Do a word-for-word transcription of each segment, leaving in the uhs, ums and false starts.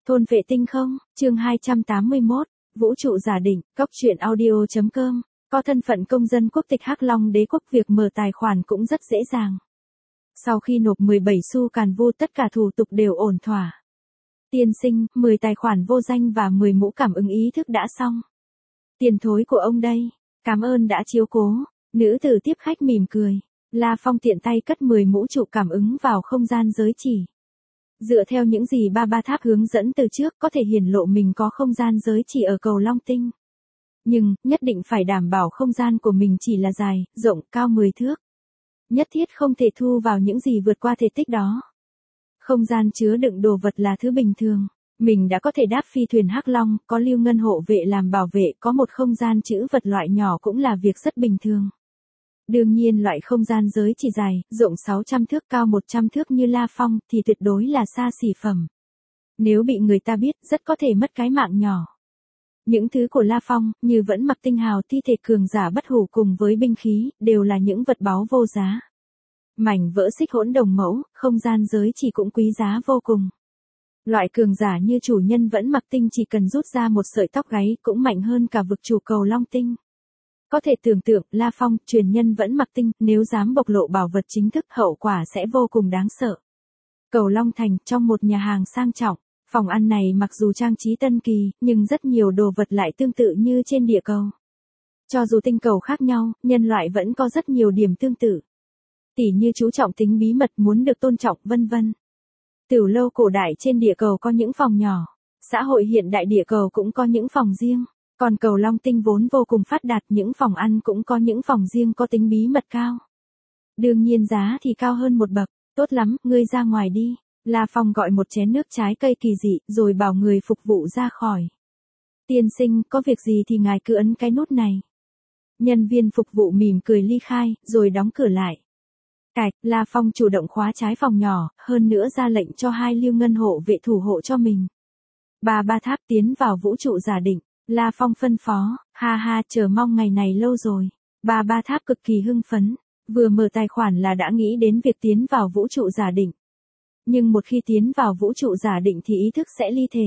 Thôn vệ tinh không, chương hai trăm tám mươi mốt, Vũ trụ giả định, cóc truyện audio.com, có thân phận công dân quốc tịch Hắc Long đế quốc, việc mở tài khoản cũng rất dễ dàng. Sau khi nộp mười bảy xu càn vu, tất cả thủ tục đều ổn thỏa. Tiên sinh, mười tài khoản vô danh và mười mũ cảm ứng ý thức đã xong. Tiền thối của ông đây, cảm ơn đã chiếu cố. Nữ tử tiếp khách mỉm cười. La Phong tiện tay cất mười mũ trụ cảm ứng vào không gian giới chỉ. Dựa theo những gì ba ba tháp hướng dẫn từ trước, có thể hiển lộ mình có không gian giới chỉ ở cầu Long Tinh. Nhưng, nhất định phải đảm bảo không gian của mình chỉ là dài, rộng, cao mười thước. Nhất thiết không thể thu vào những gì vượt qua thể tích đó. Không gian chứa đựng đồ vật là thứ bình thường. Mình đã có thể đáp phi thuyền Hắc Long, có Lưu Ngân hộ vệ làm bảo vệ, có một không gian trữ vật loại nhỏ cũng là việc rất bình thường. Đương nhiên loại không gian giới chỉ dài, rộng sáu trăm thước, cao một trăm thước như La Phong thì tuyệt đối là xa xỉ phẩm. Nếu bị người ta biết, rất có thể mất cái mạng nhỏ. Những thứ của La Phong, như vẫn mặc tinh hào, thi thể cường giả bất hủ cùng với binh khí, đều là những vật báu vô giá. Mảnh vỡ xích hỗn đồng mẫu, không gian giới chỉ cũng quý giá vô cùng. Loại cường giả như chủ nhân vẫn mặc tinh chỉ cần rút ra một sợi tóc gáy cũng mạnh hơn cả vực chủ cầu Long Tinh. Có thể tưởng tượng, La Phong, truyền nhân vẫn mặc tinh, nếu dám bộc lộ bảo vật chính thức, hậu quả sẽ vô cùng đáng sợ. Cầu Long Thành, trong một nhà hàng sang trọng, phòng ăn này mặc dù trang trí tân kỳ, nhưng rất nhiều đồ vật lại tương tự như trên địa cầu. Cho dù tinh cầu khác nhau, nhân loại vẫn có rất nhiều điểm tương tự. Tỉ như chú trọng tính bí mật, muốn được tôn trọng, vân vân. Tửu lâu cổ đại trên địa cầu có những phòng nhỏ, xã hội hiện đại địa cầu cũng có những phòng riêng. Còn cầu Long Tinh vốn vô cùng phát đạt, những phòng ăn cũng có những phòng riêng có tính bí mật cao. Đương nhiên giá thì cao hơn một bậc. Tốt lắm, ngươi ra ngoài đi. La Phong gọi một chén nước trái cây kỳ dị, rồi bảo người phục vụ ra khỏi. Tiên sinh, có việc gì thì ngài cứ ấn cái nút này. Nhân viên phục vụ mỉm cười ly khai, rồi đóng cửa lại. Cạch, La Phong chủ động khóa trái phòng nhỏ, hơn nữa ra lệnh cho hai Lưu Ngân hộ vệ thủ hộ cho mình. Ba ba tháp tiến vào vũ trụ giả định. La Phong phân phó, ha ha, chờ mong ngày này lâu rồi. Ba ba tháp cực kỳ hưng phấn, vừa mở tài khoản là đã nghĩ đến việc tiến vào vũ trụ giả định. Nhưng một khi tiến vào vũ trụ giả định thì ý thức sẽ ly thể.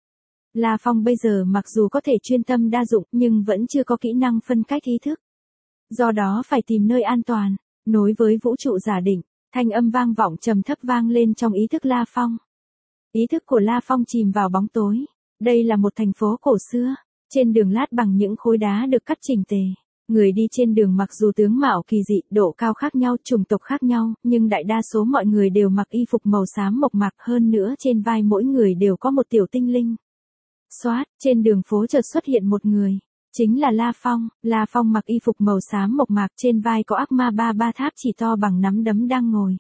La Phong bây giờ mặc dù có thể chuyên tâm đa dụng nhưng vẫn chưa có kỹ năng phân cách ý thức. Do đó phải tìm nơi an toàn, nối với vũ trụ giả định, thanh âm vang vọng trầm thấp vang lên trong ý thức La Phong. Ý thức của La Phong chìm vào bóng tối. Đây là một thành phố cổ xưa. Trên đường lát bằng những khối đá được cắt chỉnh tề. Người đi trên đường mặc dù tướng mạo kỳ dị, độ cao khác nhau, chủng tộc khác nhau, nhưng đại đa số mọi người đều mặc y phục màu xám mộc mạc, hơn nữa trên vai mỗi người đều có một tiểu tinh linh. Xoát, trên đường phố chợt xuất hiện một người. Chính là La Phong. La Phong mặc y phục màu xám mộc mạc, trên vai có ác ma ba ba tháp chỉ to bằng nắm đấm đang ngồi.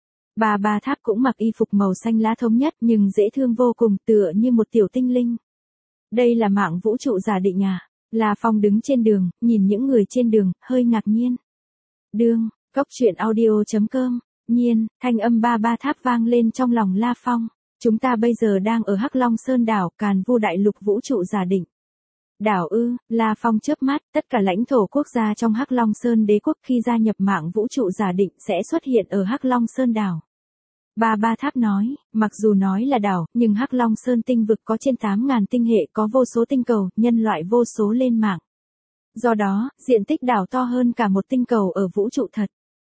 Ba ba tháp cũng mặc y phục màu xanh lá thống nhất nhưng dễ thương vô cùng, tựa như một tiểu tinh linh. Đây là mạng vũ trụ giả định à? La Phong đứng trên đường, nhìn những người trên đường, hơi ngạc nhiên. Đương, cóc truyện audio.com, nhiên, thanh âm ba ba tháp vang lên trong lòng La Phong. Chúng ta bây giờ đang ở Hắc Long Sơn đảo, Càn Vu đại lục vũ trụ giả định. Đảo ư? La Phong chớp mắt, tất cả lãnh thổ quốc gia trong Hắc Long Sơn đế quốc khi gia nhập mạng vũ trụ giả định sẽ xuất hiện ở Hắc Long Sơn đảo. Ba ba tháp nói, mặc dù nói là đảo, nhưng Hắc Long Sơn tinh vực có trên tám nghìn tinh hệ, có vô số tinh cầu, nhân loại vô số lên mạng. Do đó, diện tích đảo to hơn cả một tinh cầu ở vũ trụ thật.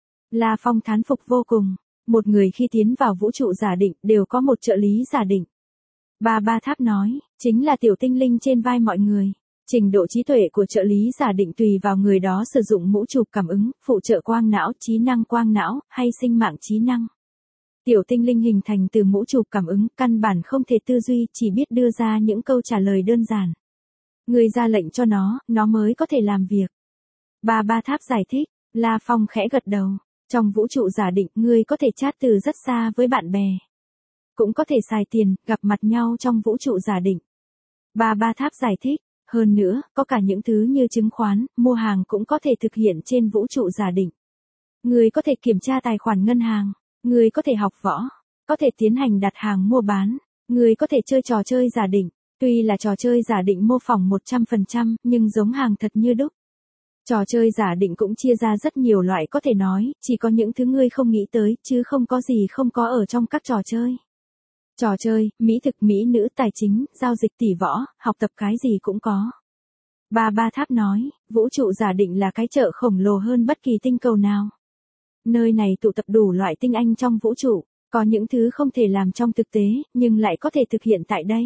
La Phong thán phục vô cùng. Một người khi tiến vào vũ trụ giả định đều có một trợ lý giả định. Ba ba tháp nói, chính là tiểu tinh linh trên vai mọi người. Trình độ trí tuệ của trợ lý giả định tùy vào người đó sử dụng mũ chụp cảm ứng, phụ trợ quang não, trí năng quang não, hay sinh mạng trí năng. Tiểu tinh linh hình thành từ mũ chụp cảm ứng, căn bản không thể tư duy, chỉ biết đưa ra những câu trả lời đơn giản. Người ra lệnh cho nó, nó mới có thể làm việc. Ba ba tháp giải thích, La Phong khẽ gật đầu. Trong vũ trụ giả định, ngươi có thể chat từ rất xa với bạn bè. Cũng có thể xài tiền, gặp mặt nhau trong vũ trụ giả định. Ba ba tháp giải thích, hơn nữa, có cả những thứ như chứng khoán, mua hàng cũng có thể thực hiện trên vũ trụ giả định. Ngươi có thể kiểm tra tài khoản ngân hàng. Người có thể học võ, có thể tiến hành đặt hàng mua bán, người có thể chơi trò chơi giả định, tuy là trò chơi giả định mô phỏng một trăm phần trăm, nhưng giống hàng thật như đúc. Trò chơi giả định cũng chia ra rất nhiều loại, có thể nói, chỉ có những thứ ngươi không nghĩ tới, chứ không có gì không có ở trong các trò chơi. Trò chơi, mỹ thực, mỹ nữ, tài chính, giao dịch tỷ võ, học tập cái gì cũng có. Ba Ba Tháp nói, vũ trụ giả định là cái chợ khổng lồ hơn bất kỳ tinh cầu nào. Nơi này tụ tập đủ loại tinh anh trong vũ trụ, có những thứ không thể làm trong thực tế, nhưng lại có thể thực hiện tại đây.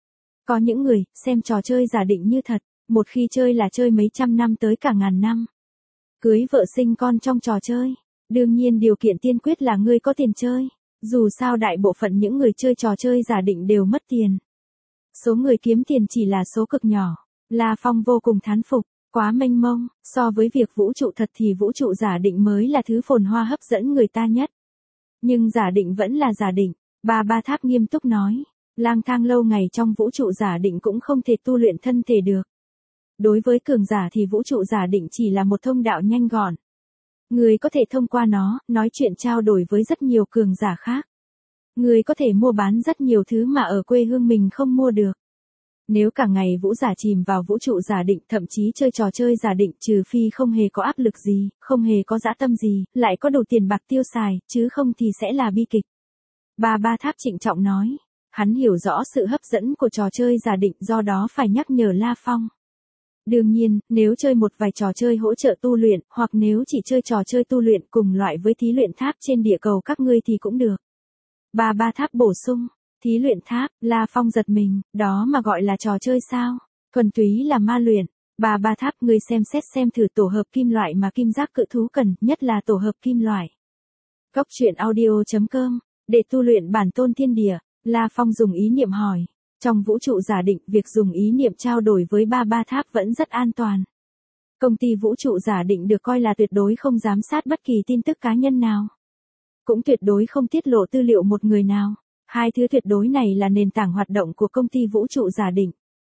Có những người, xem trò chơi giả định như thật, một khi chơi là chơi mấy trăm năm tới cả ngàn năm. Cưới vợ sinh con trong trò chơi. Đương nhiên điều kiện tiên quyết là ngươi có tiền chơi. Dù sao đại bộ phận những người chơi trò chơi giả định đều mất tiền. Số người kiếm tiền chỉ là số cực nhỏ. La Phong vô cùng thán phục, quá mênh mông, so với việc vũ trụ thật thì vũ trụ giả định mới là thứ phồn hoa hấp dẫn người ta nhất. Nhưng giả định vẫn là giả định, Ba Ba Tháp nghiêm túc nói, lang thang lâu ngày trong vũ trụ giả định cũng không thể tu luyện thân thể được. Đối với cường giả thì vũ trụ giả định chỉ là một thông đạo nhanh gọn. Người có thể thông qua nó, nói chuyện trao đổi với rất nhiều cường giả khác. Người có thể mua bán rất nhiều thứ mà ở quê hương mình không mua được. Nếu cả ngày vũ giả chìm vào vũ trụ giả định, thậm chí chơi trò chơi giả định, trừ phi không hề có áp lực gì, không hề có dã tâm gì, lại có đủ tiền bạc tiêu xài, chứ không thì sẽ là bi kịch. Ba Ba Tháp trịnh trọng nói, hắn hiểu rõ sự hấp dẫn của trò chơi giả định, do đó phải nhắc nhở La Phong. Đương nhiên, nếu chơi một vài trò chơi hỗ trợ tu luyện, hoặc nếu chỉ chơi trò chơi tu luyện cùng loại với thí luyện tháp trên địa cầu các ngươi thì cũng được. Ba Ba Tháp bổ sung, thí luyện tháp, La Phong giật mình, đó mà gọi là trò chơi sao? Thuần túy là ma luyện. Ba Ba Tháp, ngươi xem xét xem thử tổ hợp kim loại mà kim giác cự thú cần, nhất là tổ hợp kim loại. Góc truyện audio chấm com, để tu luyện bản tôn thiên địa, La Phong dùng ý niệm hỏi. Trong vũ trụ giả định, việc dùng ý niệm trao đổi với Ba Ba Tháp vẫn rất an toàn. Công ty vũ trụ giả định được coi là tuyệt đối không giám sát bất kỳ tin tức cá nhân nào. Cũng tuyệt đối không tiết lộ tư liệu một người nào. Hai thứ tuyệt đối này là nền tảng hoạt động của công ty vũ trụ giả định.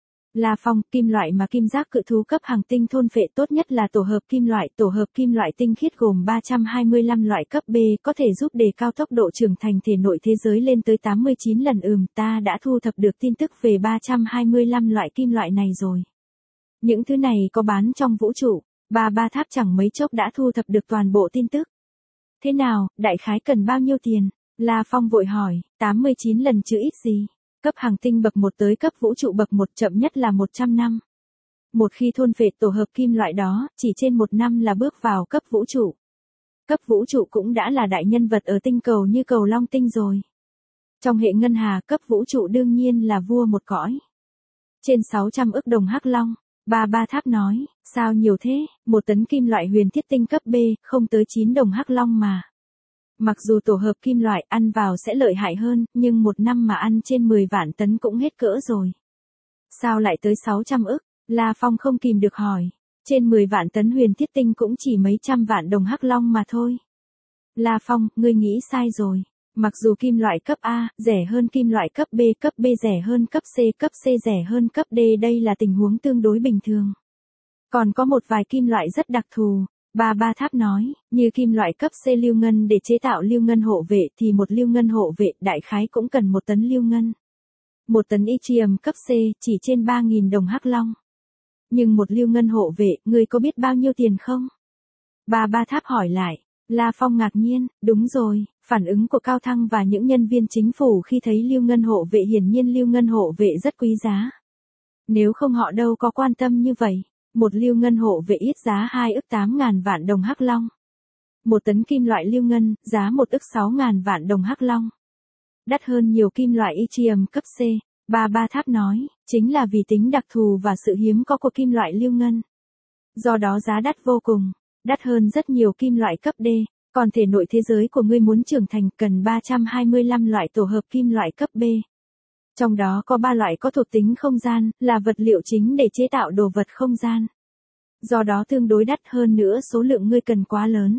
La Phong, kim loại mà kim giác cự thú cấp hàng tinh thôn phệ tốt nhất là tổ hợp kim loại. Tổ hợp kim loại tinh khiết gồm ba trăm hai mươi lăm loại cấp B, có thể giúp đề cao tốc độ trưởng thành thể nội thế giới lên tới tám mươi chín lần. Ừm, ta đã thu thập được tin tức về ba trăm hai mươi lăm loại kim loại này rồi. Những thứ này có bán trong vũ trụ. Ba Ba Tháp chẳng mấy chốc đã thu thập được toàn bộ tin tức. Thế nào, đại khái cần bao nhiêu tiền? La Phong vội hỏi, tám mươi chín lần chứ ít gì. Cấp hàng tinh bậc một tới cấp vũ trụ bậc một chậm nhất là một trăm năm. Một khi thôn phệ tổ hợp kim loại đó, chỉ trên một năm là bước vào cấp vũ trụ. Cấp vũ trụ cũng đã là đại nhân vật ở tinh cầu như cầu Long Tinh rồi. Trong hệ ngân hà, cấp vũ trụ đương nhiên là vua một cõi. Trên sáu trăm ức đồng hắc long. Ba Ba Tháp nói, sao nhiều thế, một tấn kim loại huyền thiết tinh cấp B, không tới chín đồng hắc long mà. Mặc dù tổ hợp kim loại ăn vào sẽ lợi hại hơn, nhưng một năm mà ăn trên mười vạn tấn cũng hết cỡ rồi. Sao lại tới sáu trăm ức? La Phong không kìm được hỏi. Trên mười vạn tấn huyền thiết tinh cũng chỉ mấy trăm vạn đồng hắc long mà thôi. La Phong, ngươi nghĩ sai rồi. Mặc dù kim loại cấp A rẻ hơn kim loại cấp B, cấp B rẻ hơn cấp C, cấp C rẻ hơn cấp D, đây là tình huống tương đối bình thường. Còn có một vài kim loại rất đặc thù. Ba Ba Tháp nói, như kim loại cấp C lưu ngân, để chế tạo lưu ngân hộ vệ thì một lưu ngân hộ vệ đại khái cũng cần một tấn lưu ngân. Một tấn yttrium cấp C chỉ trên ba nghìn đồng hắc long. Nhưng một lưu ngân hộ vệ, ngươi có biết bao nhiêu tiền không? Ba Ba Tháp hỏi lại. La Phong ngạc nhiên, đúng rồi, phản ứng của Cao Thăng và những nhân viên chính phủ khi thấy lưu ngân hộ vệ, hiển nhiên lưu ngân hộ vệ rất quý giá. Nếu không họ đâu có quan tâm như vậy. Một lưu ngân hộ vệ ít giá hai ức tám ngàn vạn đồng hắc long. Một tấn kim loại lưu ngân, giá một ức sáu ngàn vạn đồng hắc long. Đắt hơn nhiều kim loại yttrium cấp C. Ba Ba Tháp nói, chính là vì tính đặc thù và sự hiếm có của kim loại lưu ngân. Do đó giá đắt vô cùng, đắt hơn rất nhiều kim loại cấp D. Còn thể nội thế giới của ngươi muốn trưởng thành cần ba trăm hai mươi lăm loại tổ hợp kim loại cấp B. Trong đó có ba loại có thuộc tính không gian, là vật liệu chính để chế tạo đồ vật không gian. Do đó tương đối đắt, hơn nữa số lượng ngươi cần quá lớn.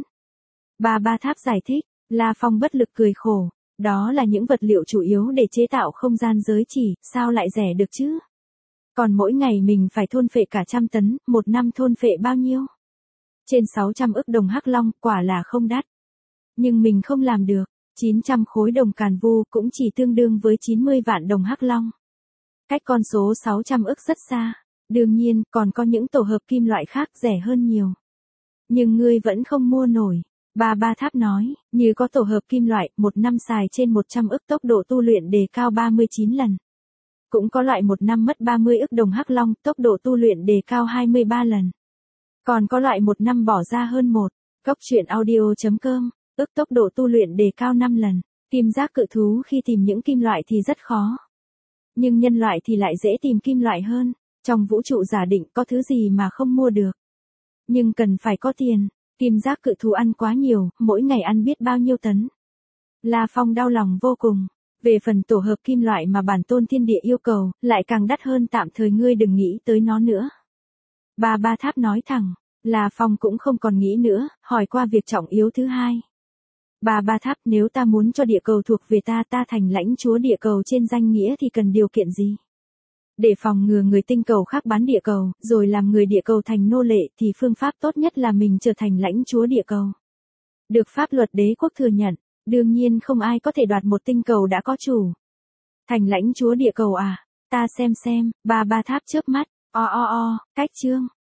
Ba Ba Tháp giải thích. La Phong bất lực cười khổ. Đó là những vật liệu chủ yếu để chế tạo không gian giới chỉ, sao lại rẻ được chứ? Còn mỗi ngày mình phải thôn phệ cả trăm tấn, một năm thôn phệ bao nhiêu? Trên sáu trăm ức đồng hắc long, quả là không đắt. Nhưng mình không làm được. chín trăm khối đồng càn vu cũng chỉ tương đương với chín mươi vạn đồng hắc long. Cách con số sáu trăm ức rất xa. Đương nhiên, còn có những tổ hợp kim loại khác rẻ hơn nhiều. Nhưng ngươi vẫn không mua nổi. Ba Ba Tháp nói, như có tổ hợp kim loại, một năm xài trên một trăm ức tốc độ tu luyện đề cao ba mươi chín lần. Cũng có loại một năm mất ba mươi ức đồng hắc long, tốc độ tu luyện đề cao hai mươi ba lần. Còn có loại một năm bỏ ra hơn một. Cốc truyện audio.com, ức tốc độ tu luyện đề cao năm lần. Kim giác cự thú khi tìm những kim loại thì rất khó. Nhưng nhân loại thì lại dễ tìm kim loại hơn. Trong vũ trụ giả định có thứ gì mà không mua được. Nhưng cần phải có tiền. Kim giác cự thú ăn quá nhiều, mỗi ngày ăn biết bao nhiêu tấn. La Phong đau lòng vô cùng. Về phần tổ hợp kim loại mà bản tôn thiên địa yêu cầu, lại càng đắt hơn, tạm thời ngươi đừng nghĩ tới nó nữa. Ba Ba Tháp nói thẳng. La Phong cũng không còn nghĩ nữa, hỏi qua việc trọng yếu thứ hai. Ba Ba Tháp, nếu ta muốn cho địa cầu thuộc về ta, ta thành lãnh chúa địa cầu trên danh nghĩa thì cần điều kiện gì? Để phòng ngừa người tinh cầu khác bán địa cầu, rồi làm người địa cầu thành nô lệ, thì phương pháp tốt nhất là mình trở thành lãnh chúa địa cầu. Được pháp luật đế quốc thừa nhận, đương nhiên không ai có thể đoạt một tinh cầu đã có chủ. Thành lãnh chúa địa cầu à? Ta xem xem. Ba Ba Tháp chớp mắt. O o o, cách chương.